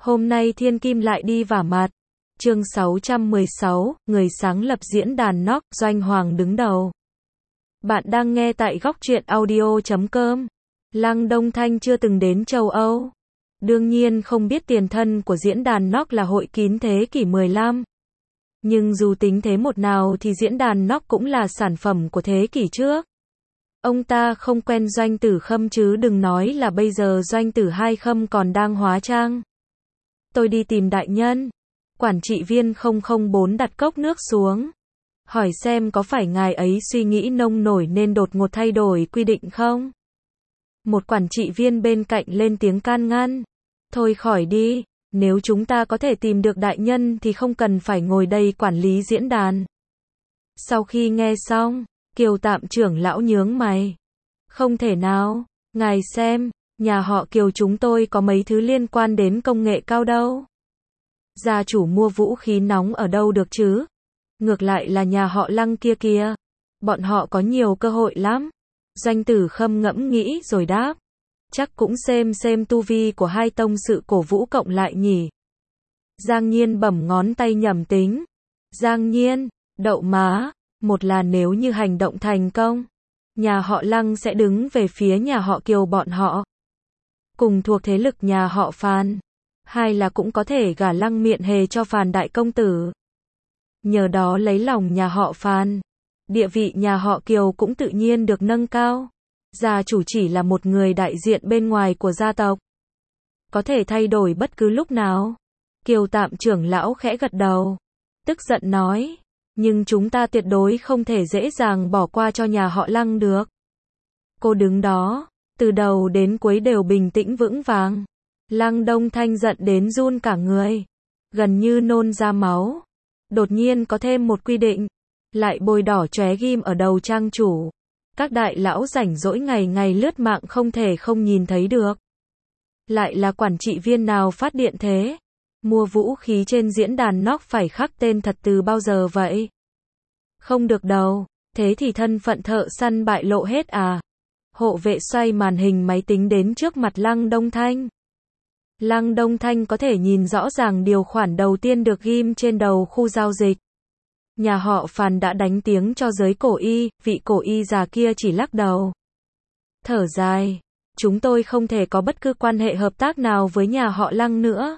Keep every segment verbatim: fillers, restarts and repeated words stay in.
Hôm nay Thiên Kim lại đi vả mặt. Chương sáu trăm mười sáu, người sáng lập diễn đàn Nock, Doanh Hoàng đứng đầu. Bạn đang nghe tại góc truyện audio chấm com. Lăng Đông Thanh chưa từng đến châu Âu. Đương nhiên không biết tiền thân của diễn đàn Nock là hội kín thế kỷ mười lăm. Nhưng dù tính thế một nào thì diễn đàn Nock cũng là sản phẩm của thế kỷ trước. Ông ta không quen Doanh Tử Khâm chứ đừng nói là bây giờ Doanh Tử Hai Khâm còn đang hóa trang. Tôi đi tìm đại nhân. Quản trị viên không không bốn đặt cốc nước xuống. Hỏi xem có phải ngài ấy suy nghĩ nông nổi nên đột ngột thay đổi quy định không? Một quản trị viên bên cạnh lên tiếng can ngăn. Thôi khỏi đi, nếu chúng ta có thể tìm được đại nhân thì không cần phải ngồi đây quản lý diễn đàn. Sau khi nghe xong, Kiều Tạm trưởng lão nhướng mày. Không thể nào, ngài xem, nhà họ Kiều chúng tôi có mấy thứ liên quan đến công nghệ cao đâu. Gia chủ mua vũ khí nóng ở đâu được chứ? Ngược lại là nhà họ Lăng kia kìa. Bọn họ có nhiều cơ hội lắm. Doanh Tử Khâm ngẫm nghĩ rồi đáp. Chắc cũng xem xem tu vi của hai tông sự cổ vũ cộng lại nhỉ. Giang Nhiên bẩm ngón tay nhẩm tính. Giang Nhiên, đậu má, một là nếu như hành động thành công, nhà họ Lăng sẽ đứng về phía nhà họ Kiều bọn họ. Cùng thuộc thế lực nhà họ Phan. Hai là cũng có thể gả Lăng Miện Hề cho Phan đại công tử. Nhờ đó lấy lòng nhà họ Phan. Địa vị nhà họ Kiều cũng tự nhiên được nâng cao. Gia chủ chỉ là một người đại diện bên ngoài của gia tộc. Có thể thay đổi bất cứ lúc nào. Kiều Tạm trưởng lão khẽ gật đầu. Tức giận nói. Nhưng chúng ta tuyệt đối không thể dễ dàng bỏ qua cho nhà họ Lăng được. Cô đứng đó, từ đầu đến cuối đều bình tĩnh vững vàng. Lăng Đông Thanh giận đến run cả người. Gần như nôn ra máu. Đột nhiên có thêm một quy định. Lại bôi đỏ chóe ghim ở đầu trang chủ. Các đại lão rảnh rỗi ngày ngày lướt mạng không thể không nhìn thấy được. Lại là quản trị viên nào phát điện thế? Mua vũ khí trên diễn đàn Nock phải khắc tên thật từ bao giờ vậy? Không được đâu. Thế thì thân phận thợ săn bại lộ hết à? Hộ vệ xoay màn hình máy tính đến trước mặt Lăng Đông Thanh. Lăng Đông Thanh có thể nhìn rõ ràng điều khoản đầu tiên được ghim trên đầu khu giao dịch. Nhà họ Phan đã đánh tiếng cho giới cổ y, vị cổ y già kia chỉ lắc đầu. Thở dài, chúng tôi không thể có bất cứ quan hệ hợp tác nào với nhà họ Lăng nữa.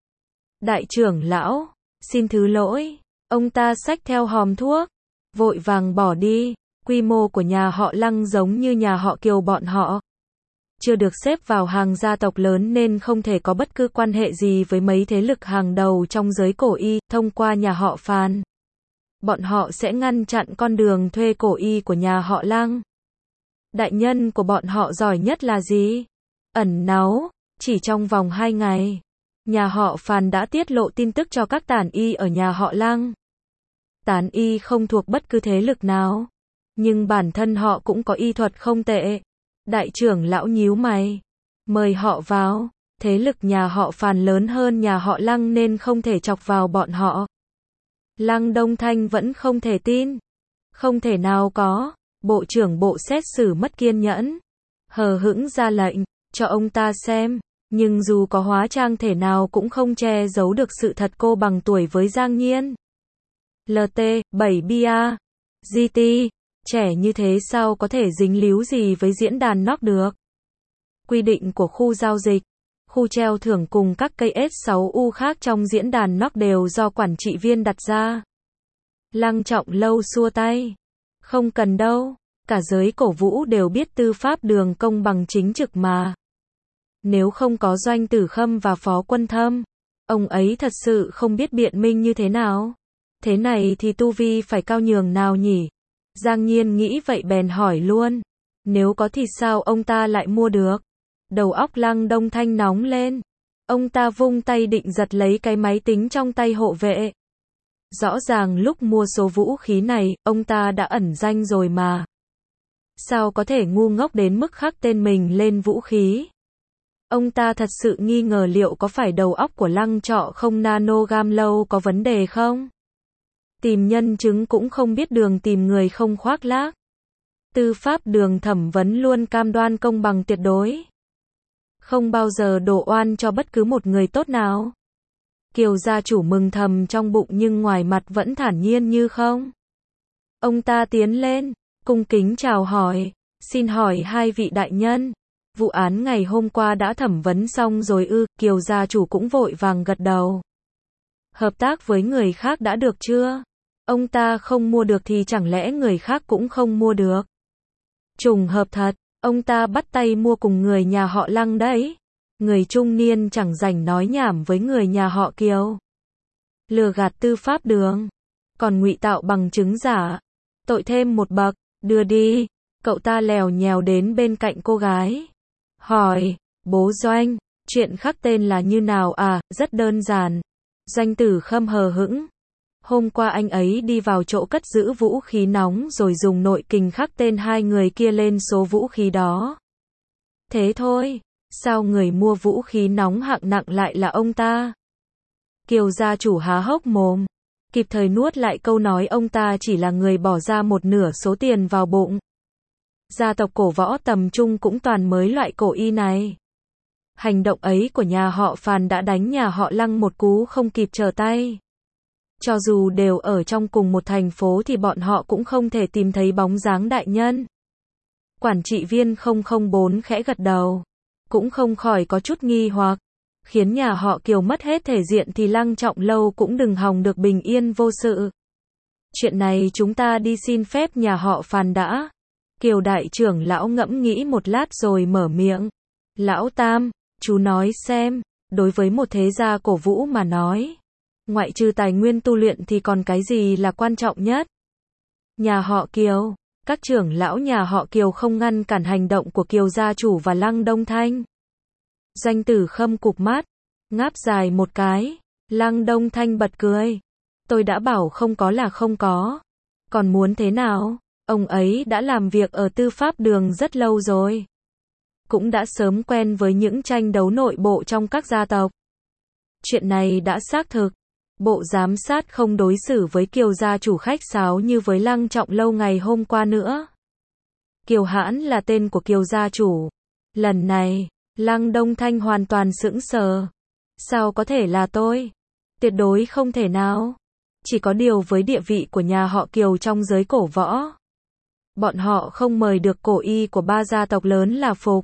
Đại trưởng lão, xin thứ lỗi, ông ta xách theo hòm thuốc, vội vàng bỏ đi, quy mô của nhà họ Lăng giống như nhà họ Kiều bọn họ. Chưa được xếp vào hàng gia tộc lớn nên không thể có bất cứ quan hệ gì với mấy thế lực hàng đầu trong giới cổ y, thông qua nhà họ Phan. Bọn họ sẽ ngăn chặn con đường thuê cổ y của nhà họ Lăng. Đại nhân của bọn họ giỏi nhất là gì? Ẩn náu, chỉ trong vòng hai ngày. Nhà họ Phan đã tiết lộ tin tức cho các tản y ở nhà họ Lăng. Tán y không thuộc bất cứ thế lực nào. Nhưng bản thân họ cũng có y thuật không tệ. Đại trưởng lão nhíu mày. Mời họ vào. Thế lực nhà họ Phan lớn hơn nhà họ Lăng nên không thể chọc vào bọn họ. Lăng Đông Thanh vẫn không thể tin. Không thể nào có. Bộ trưởng bộ xét xử mất kiên nhẫn. Hờ hững ra lệnh, cho ông ta xem. Nhưng dù có hóa trang thể nào cũng không che giấu được sự thật cô bằng tuổi với Giang Nhiên. lờ tê, bảy bia. giê tê, trẻ như thế sao có thể dính líu gì với diễn đàn Nock được. Quy định của khu giao dịch, khu treo thưởng cùng các cây S sáu U khác trong diễn đàn Nock đều do quản trị viên đặt ra. Lăng Trọng Lâu xua tay. Không cần đâu, cả giới cổ vũ đều biết tư pháp đường công bằng chính trực mà. Nếu không có Doanh Tử Khâm và Phó Quân Thâm, ông ấy thật sự không biết biện minh như thế nào. Thế này thì tu vi phải cao nhường nào nhỉ? Giang Nhiên nghĩ vậy bèn hỏi luôn. Nếu có thì sao ông ta lại mua được? Đầu óc Lăng Đông Thanh nóng lên. Ông ta vung tay định giật lấy cái máy tính trong tay hộ vệ. Rõ ràng lúc mua số vũ khí này, ông ta đã ẩn danh rồi mà. Sao có thể ngu ngốc đến mức khắc tên mình lên vũ khí? Ông ta thật sự nghi ngờ liệu có phải đầu óc của Lăng Trọ không nano gam lâu có vấn đề không? Tìm nhân chứng cũng không biết đường tìm người không khoác lác. Tư pháp đường thẩm vấn luôn cam đoan công bằng tuyệt đối. không bao giờ đổ oan cho bất cứ một người tốt nào. Kiều gia chủ mừng thầm trong bụng nhưng ngoài mặt vẫn thản nhiên như không. Ông ta tiến lên, cung kính chào hỏi, xin hỏi hai vị đại nhân, vụ án ngày hôm qua đã thẩm vấn xong rồi ư? Kiều gia chủ cũng vội vàng gật đầu. Hợp tác với người khác đã được chưa? Ông ta không mua được thì chẳng lẽ người khác cũng không mua được? Trùng hợp thật, ông ta bắt tay mua cùng người nhà họ Lăng đấy. Người trung niên chẳng rảnh nói nhảm với người nhà họ Kiều. Lừa gạt tư pháp đường, còn ngụy tạo bằng chứng giả, tội thêm một bậc, đưa đi. Cậu ta lèo nhèo đến bên cạnh cô gái. Hỏi, bố Doanh, chuyện khắc tên là như nào à? Rất đơn giản. Doanh Tử Khâm hờ hững. Hôm qua anh ấy đi vào chỗ cất giữ vũ khí nóng rồi dùng nội kình khắc tên hai người kia lên số vũ khí đó. Thế thôi, sao người mua vũ khí nóng hạng nặng lại là ông ta? Kiều gia chủ há hốc mồm, kịp thời nuốt lại câu nói ông ta chỉ là người bỏ ra một nửa số tiền vào bụng. Gia tộc cổ võ tầm trung cũng toàn mới loại cổ y này. Hành động ấy của nhà họ Phàn đã đánh nhà họ Lăng một cú không kịp trở tay. Cho dù đều ở trong cùng một thành phố thì bọn họ cũng không thể tìm thấy bóng dáng đại nhân. Quản trị viên không không bốn khẽ gật đầu, cũng không khỏi có chút nghi hoặc, khiến nhà họ Kiều mất hết thể diện thì Lăng Trọng Lâu cũng đừng hòng được bình yên vô sự. Chuyện này chúng ta đi xin phép nhà họ Phàn đã. Kiều đại trưởng lão ngẫm nghĩ một lát rồi mở miệng. Lão Tam, chú nói xem, đối với một thế gia cổ vũ mà nói, ngoại trừ tài nguyên tu luyện thì còn cái gì là quan trọng nhất? Nhà họ Kiều, các trưởng lão nhà họ Kiều không ngăn cản hành động của Kiều gia chủ và Lăng Đông Thanh. Doanh Tử Khâm cụp mắt, ngáp dài một cái. Lăng Đông Thanh bật cười. Tôi đã bảo không có là không có. Còn muốn thế nào? Ông ấy đã làm việc ở tư pháp đường rất lâu rồi. Cũng đã sớm quen với những tranh đấu nội bộ trong các gia tộc. Chuyện này đã xác thực. Bộ giám sát không đối xử với Kiều gia chủ khách sáo như với Lăng Trọng Lâu ngày hôm qua nữa. Kiều Hãn là tên của Kiều gia chủ. Lần này, Lăng Đông Thanh hoàn toàn sững sờ. Sao có thể là tôi? Tuyệt đối không thể nào. Chỉ có điều với địa vị của nhà họ Kiều trong giới cổ võ, bọn họ không mời được cổ y của ba gia tộc lớn là Phục,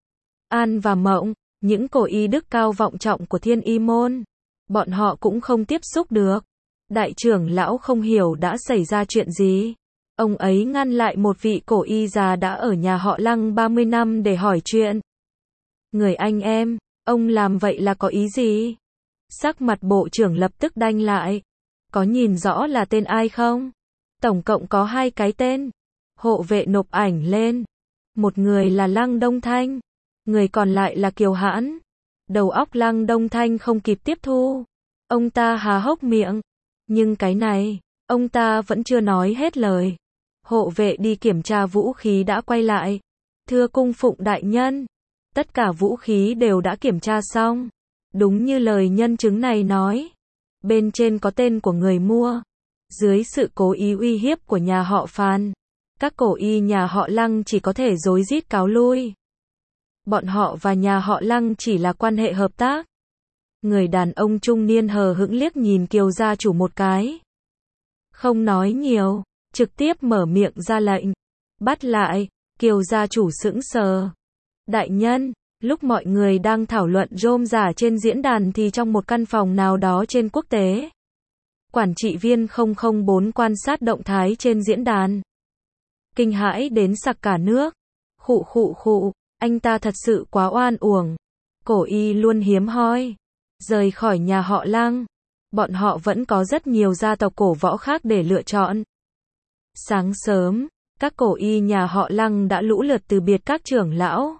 An và Mộng, những cổ y đức cao vọng trọng của Thiên Y môn. Bọn họ cũng không tiếp xúc được. Đại trưởng lão không hiểu đã xảy ra chuyện gì. Ông ấy ngăn lại một vị cổ y già đã ở nhà họ Lăng ba mươi năm để hỏi chuyện. Người anh em, ông làm vậy là có ý gì? Sắc mặt bộ trưởng lập tức đanh lại. Có nhìn rõ là tên ai không? Tổng cộng có hai cái tên. Hộ vệ nộp ảnh lên. Một người là Lăng Đông Thanh, người còn lại là Kiều Hãn. Đầu óc Lăng Đông Thanh không kịp tiếp thu. Ông ta há hốc miệng. Nhưng cái này, ông ta vẫn chưa nói hết lời. Hộ vệ đi kiểm tra vũ khí đã quay lại. Thưa cung phụng đại nhân, tất cả vũ khí đều đã kiểm tra xong. Đúng như lời nhân chứng này nói. Bên trên có tên của người mua. Dưới sự cố ý uy hiếp của nhà họ Phan, các cổ y nhà họ Lăng chỉ có thể rối rít cáo lui. Bọn họ và nhà họ Lăng chỉ là quan hệ hợp tác. Người đàn ông trung niên hờ hững liếc nhìn Kiều gia chủ một cái. Không nói nhiều, trực tiếp mở miệng ra lệnh. Bắt lại. Kiều gia chủ sững sờ. Đại nhân, lúc mọi người đang thảo luận rôm rả trên diễn đàn thì trong một căn phòng nào đó trên quốc tế, quản trị viên không không bốn quan sát động thái trên diễn đàn. Kinh hãi đến sặc cả nước. Khụ khụ khụ, anh ta thật sự quá oan uổng. Cổ y luôn hiếm hoi. Rời khỏi nhà họ Lăng, bọn họ vẫn có rất nhiều gia tộc cổ võ khác để lựa chọn. Sáng sớm, các cổ y nhà họ Lăng đã lũ lượt từ biệt các trưởng lão.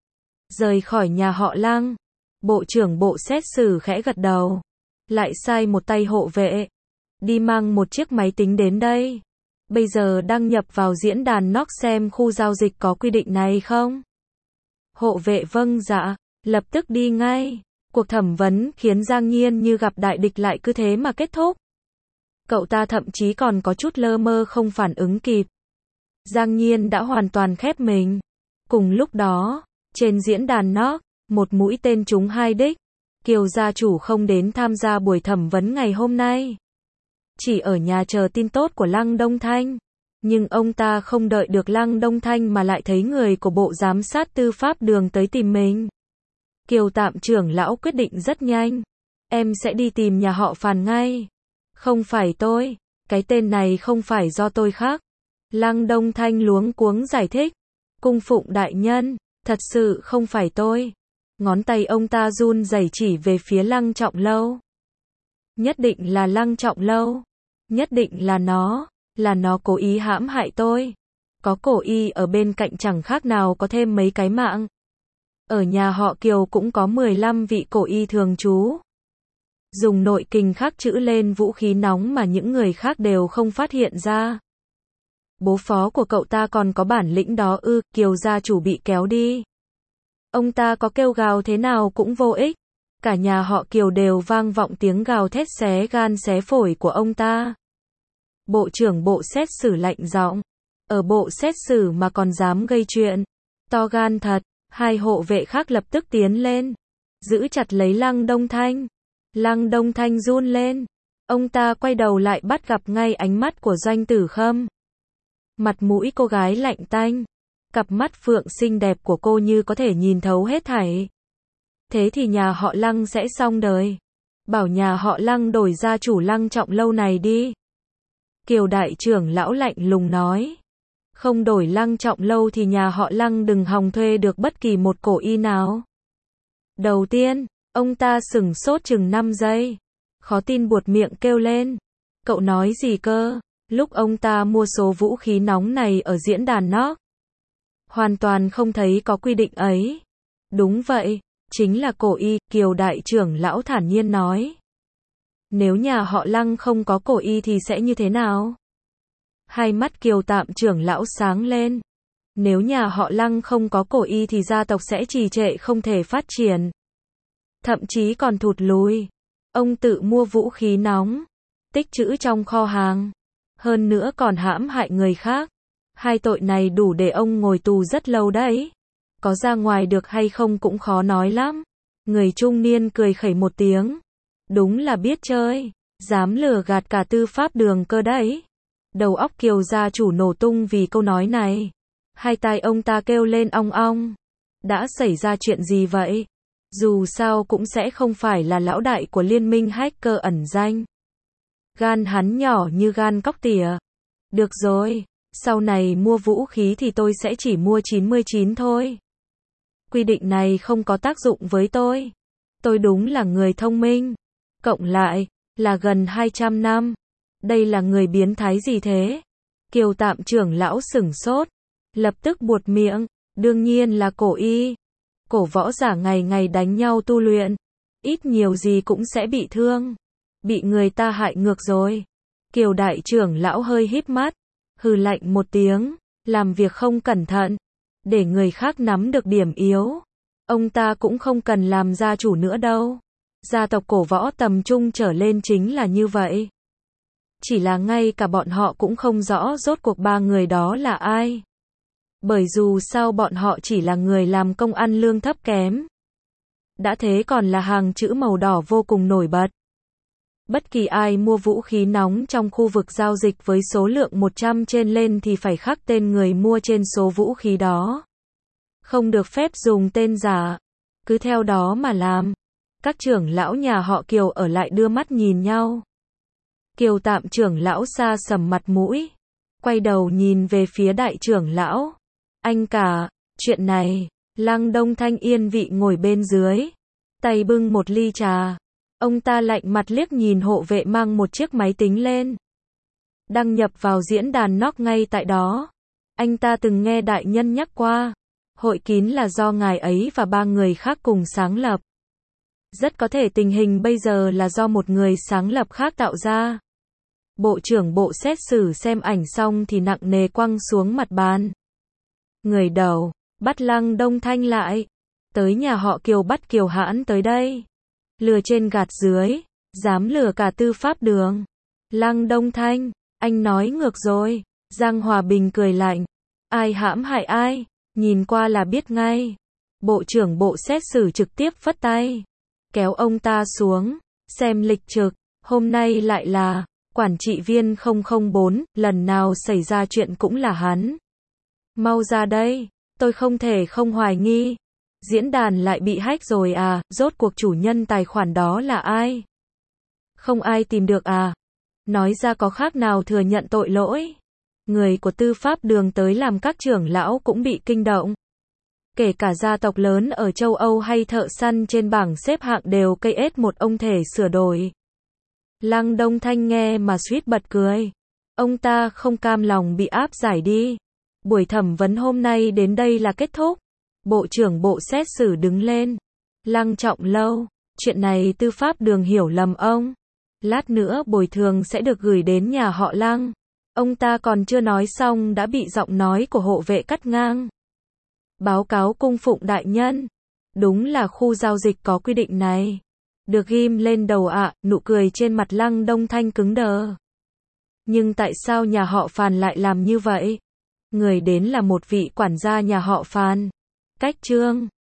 Rời khỏi nhà họ Lăng, bộ trưởng bộ xét xử khẽ gật đầu. Lại sai một tay hộ vệ. Đi mang một chiếc máy tính đến đây. Bây giờ đăng nhập vào diễn đàn Nox xem khu giao dịch có quy định này không? Hộ vệ vâng dạ, lập tức đi ngay. Cuộc thẩm vấn khiến Giang Nhiên như gặp đại địch lại cứ thế mà kết thúc. Cậu ta thậm chí còn có chút lơ mơ không phản ứng kịp. Giang Nhiên đã hoàn toàn khép mình. Cùng lúc đó, trên diễn đàn Nox, Một mũi tên trúng hai đích. Kiều gia chủ không đến tham gia buổi thẩm vấn ngày hôm nay. Chỉ ở nhà chờ tin tốt của Lăng Đông Thanh. Nhưng ông ta không đợi được Lăng Đông Thanh mà lại thấy người của Bộ Giám sát Tư pháp Đường tới tìm mình. Kiều tạm trưởng lão quyết định rất nhanh. Em sẽ đi tìm nhà họ Phàn ngay. Không phải tôi. Cái tên này không phải do tôi khắc. Lăng Đông Thanh luống cuống giải thích. Cung phụng đại nhân, thật sự không phải tôi. Ngón tay ông ta run rẩy chỉ về phía Lăng Trọng Lâu. Nhất định là Lăng Trọng Lâu. Nhất định là nó. Là nó cố ý hãm hại tôi. Có cổ y ở bên cạnh chẳng khác nào có thêm mấy cái mạng. Ở nhà họ Kiều cũng có mười lăm vị cổ y thường trú. Dùng nội kình khắc chữ lên vũ khí nóng mà những người khác đều không phát hiện ra. Bố phó của cậu ta còn có bản lĩnh đó ư? Kiều gia chủ bị kéo đi. Ông ta có kêu gào thế nào cũng vô ích. Cả nhà họ Kiều đều vang vọng tiếng gào thét xé gan xé phổi của ông ta. Bộ trưởng bộ xét xử lạnh giọng. Ở bộ xét xử mà còn dám gây chuyện. To gan thật. Hai hộ vệ khác lập tức tiến lên. Giữ chặt lấy Lăng Đông Thanh. Lăng Đông Thanh run lên. Ông ta quay đầu lại bắt gặp ngay ánh mắt của Doanh Tử Khâm. Mặt mũi cô gái lạnh tanh. Cặp mắt phượng xinh đẹp của cô như có thể nhìn thấu hết thảy. Thế thì nhà họ Lăng sẽ xong đời. Bảo nhà họ Lăng đổi gia chủ Lăng Trọng Lâu này đi. Kiều đại trưởng lão lạnh lùng nói. Không đổi Lăng Trọng Lâu thì nhà họ Lăng đừng hòng thuê được bất kỳ một cổ y nào. Đầu tiên, ông ta sửng sốt chừng năm giây. Khó tin buột miệng kêu lên. Cậu nói gì cơ? Lúc ông ta mua số vũ khí nóng này ở diễn đàn nó. Hoàn toàn không thấy có quy định ấy. Đúng vậy, chính là cổ y, Kiều đại trưởng lão thản nhiên nói. Nếu nhà họ Lăng không có cổ y thì sẽ như thế nào? Hai mắt Kiều tạm trưởng lão sáng lên. Nếu nhà họ Lăng không có cổ y thì gia tộc sẽ trì trệ không thể phát triển. Thậm chí còn thụt lùi. Ông tự mua vũ khí nóng. Tích trữ trong kho hàng. Hơn nữa còn hãm hại người khác. Hai tội này đủ để ông ngồi tù rất lâu đấy. Có ra ngoài được hay không cũng khó nói lắm. Người trung niên cười khẩy một tiếng. Đúng là biết chơi. Dám lừa gạt cả Tư pháp Đường cơ đấy. Đầu óc Kiều gia chủ nổ tung vì câu nói này. Hai tai ông ta kêu lên ong ong. Đã xảy ra chuyện gì vậy? Dù sao cũng sẽ không phải là lão đại của liên minh hacker ẩn danh. Gan hắn nhỏ như gan cóc tỉa. Được rồi, sau này mua vũ khí thì tôi sẽ chỉ mua chín mươi chín thôi. Quy định này không có tác dụng với tôi. Tôi đúng là người thông minh. Cộng lại, là gần hai trăm năm. Đây là người biến thái gì thế? Kiều tạm trưởng lão sửng sốt. Lập tức buột miệng. Đương nhiên là cổ y. Cổ võ giả ngày ngày đánh nhau tu luyện. Ít nhiều gì cũng sẽ bị thương. Bị người ta hại ngược rồi. Kiều đại trưởng lão hơi híp mắt. Hừ lạnh một tiếng. Làm việc không cẩn thận. Để người khác nắm được điểm yếu. Ông ta cũng không cần làm gia chủ nữa đâu. Gia tộc cổ võ tầm trung trở lên chính là như vậy. Chỉ là ngay cả bọn họ cũng không rõ rốt cuộc ba người đó là ai. Bởi dù sao bọn họ chỉ là người làm công ăn lương thấp kém. Đã thế còn là hàng chữ màu đỏ vô cùng nổi bật. Bất kỳ ai mua vũ khí nóng trong khu vực giao dịch với số lượng một trăm trên lên thì phải khắc tên người mua trên số vũ khí đó. Không được phép dùng tên giả. Cứ theo đó mà làm. Các trưởng lão nhà họ Kiều ở lại đưa mắt nhìn nhau. Kiều tạm trưởng lão xa sầm mặt mũi. Quay đầu nhìn về phía đại trưởng lão. Anh cả, chuyện này. Lăng Đông Thanh yên vị ngồi bên dưới. Tay bưng một ly trà. Ông ta lạnh mặt liếc nhìn hộ vệ mang một chiếc máy tính lên. Đăng nhập vào diễn đàn nóc ngay tại đó. Anh ta từng nghe đại nhân nhắc qua. Hội kín là do ngài ấy và ba người khác cùng sáng lập. Rất có thể tình hình bây giờ là do một người sáng lập khác tạo ra. Bộ trưởng bộ xét xử xem ảnh xong thì nặng nề quăng xuống mặt bàn. Người đầu, bắt Lăng Đông Thanh lại. Tới nhà họ Kiều bắt Kiều Hãn tới đây. Lừa trên gạt dưới, dám lừa cả Tư pháp Đường. Lăng Đông Thanh, anh nói ngược rồi. Giang Hòa Bình cười lạnh. Ai hãm hại ai, nhìn qua là biết ngay. Bộ trưởng bộ xét xử trực tiếp phất tay, kéo ông ta xuống, xem lịch trực, hôm nay lại là quản trị viên không không bốn, lần nào xảy ra chuyện cũng là hắn. Mau ra đây, tôi không thể không hoài nghi. Diễn đàn lại bị hack rồi à, rốt cuộc chủ nhân tài khoản đó là ai? Không ai tìm được à? Nói ra có khác nào thừa nhận tội lỗi? Người của tư pháp đường tới làm các trưởng lão cũng bị kinh động. Kể cả gia tộc lớn ở châu Âu hay thợ săn trên bảng xếp hạng đều cây ết một ông thể sửa đổi. Lăng Đông Thanh nghe mà suýt bật cười. Ông ta không cam lòng bị áp giải đi. Buổi thẩm vấn hôm nay đến đây là kết thúc. Bộ trưởng bộ xét xử đứng lên. Lăng Trọng Lâu, chuyện này tư pháp đường hiểu lầm ông. Lát nữa bồi thường sẽ được gửi đến nhà họ Lăng. Ông ta còn chưa nói xong đã bị giọng nói của hộ vệ cắt ngang. Báo cáo cung phụng đại nhân. Đúng là khu giao dịch có quy định này. Được ghim lên đầu ạ, à, nụ cười trên mặt Lăng Đông Thanh cứng đờ. Nhưng tại sao nhà họ Phàn lại làm như vậy? Người đến là một vị quản gia nhà họ Phàn. Cách chương